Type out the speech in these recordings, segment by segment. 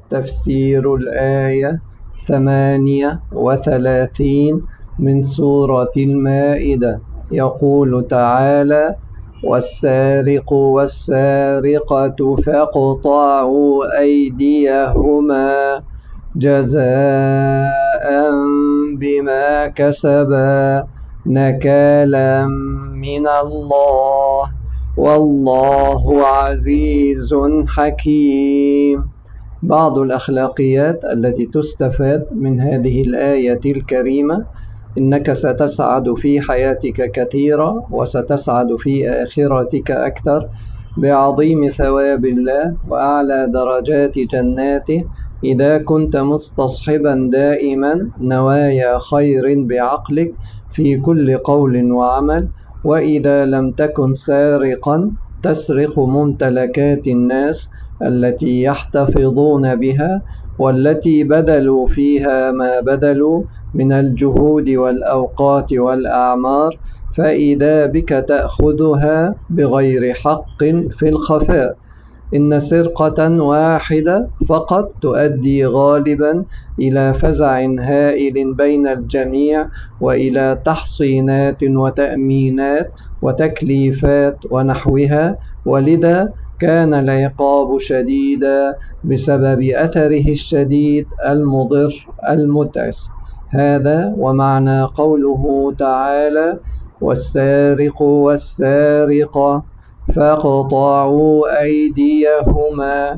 تفسير الآية 38 من سورة المائدة. يقول تعالى: والسارق والسارقة فاقطعوا أيديهما جزاء بما كسبا نكالا من الله والله عزيز حكيم. بعض الأخلاقيات التي تستفاد من هذه الآية الكريمة: إنك ستسعد في حياتك كثيرا، وستسعد في آخرتك أكثر بعظيم ثواب الله وأعلى درجات جناته إذا كنت مستصحبا دائما نوايا خير بعقلك في كل قول وعمل. وإذا لم تكن سارقا تسرق ممتلكات الناس التي يحتفظون بها والتي بذلوا فيها ما بذلوا من الجهود والأوقات والأعمار، فإذا بك تأخذها بغير حق في الخفاء. إن سرقة واحدة فقط تؤدي غالبا إلى فزع هائل بين الجميع، وإلى تحصينات وتأمينات وتكليفات ونحوها، ولذا كان العقاب شديدا بسبب أثره الشديد المضر المتعس. هذا ومعنى قوله تعالى: والسارق والسارقة فاقطعوا أيديهما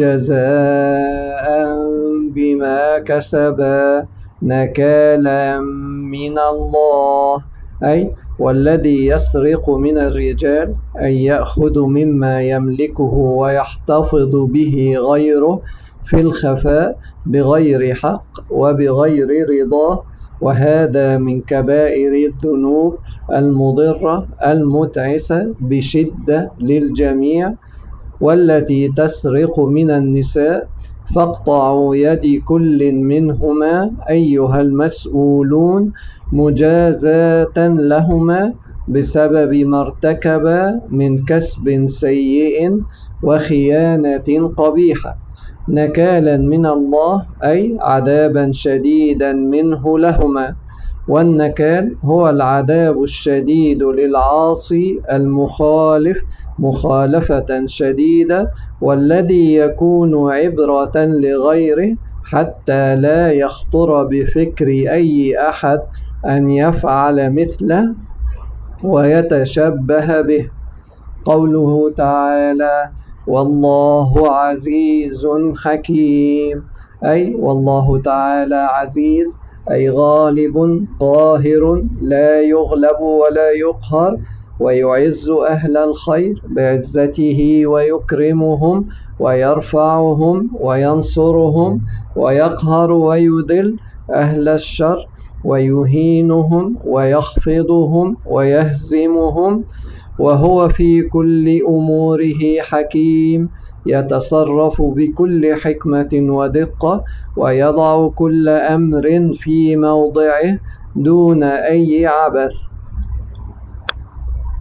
جزاء بما كسبا نكالا من الله، أي والذي يسرق من الرجال أي يأخذ مما يملكه ويحتفظ به غيره في الخفاء بغير حق وبغير رضاه، وهذا من كبائر الذنوب المضرة المتعسة بشدة للجميع. والتي تسرق من النساء فاقطعوا يد كل منهما أيها المسؤولون مجازاة لهما بسبب ما ارتكبا من كسب سيء وخيانة قبيحة نكالا من الله، أي عذابا شديدا منه لهما. والنكال هو العذاب الشديد للعاصي المخالف مخالفة شديدة، والذي يكون عبرة لغيره حتى لا يخطر بفكر أي أحد أن يفعل مثله ويتشبه به. قوله تعالى: والله عزيز حكيم، أي والله تعالى عزيز أي غالب قاهر لا يغلب ولا يقهر، ويعز أهل الخير بعزته ويكرمهم ويرفعهم وينصرهم، ويقهر ويذل أهل الشر ويهينهم ويخفضهم ويهزمهم. وهو في كل أموره حكيم، يتصرف بكل حكمة ودقة، ويضع كل أمر في موضعه دون أي عبث.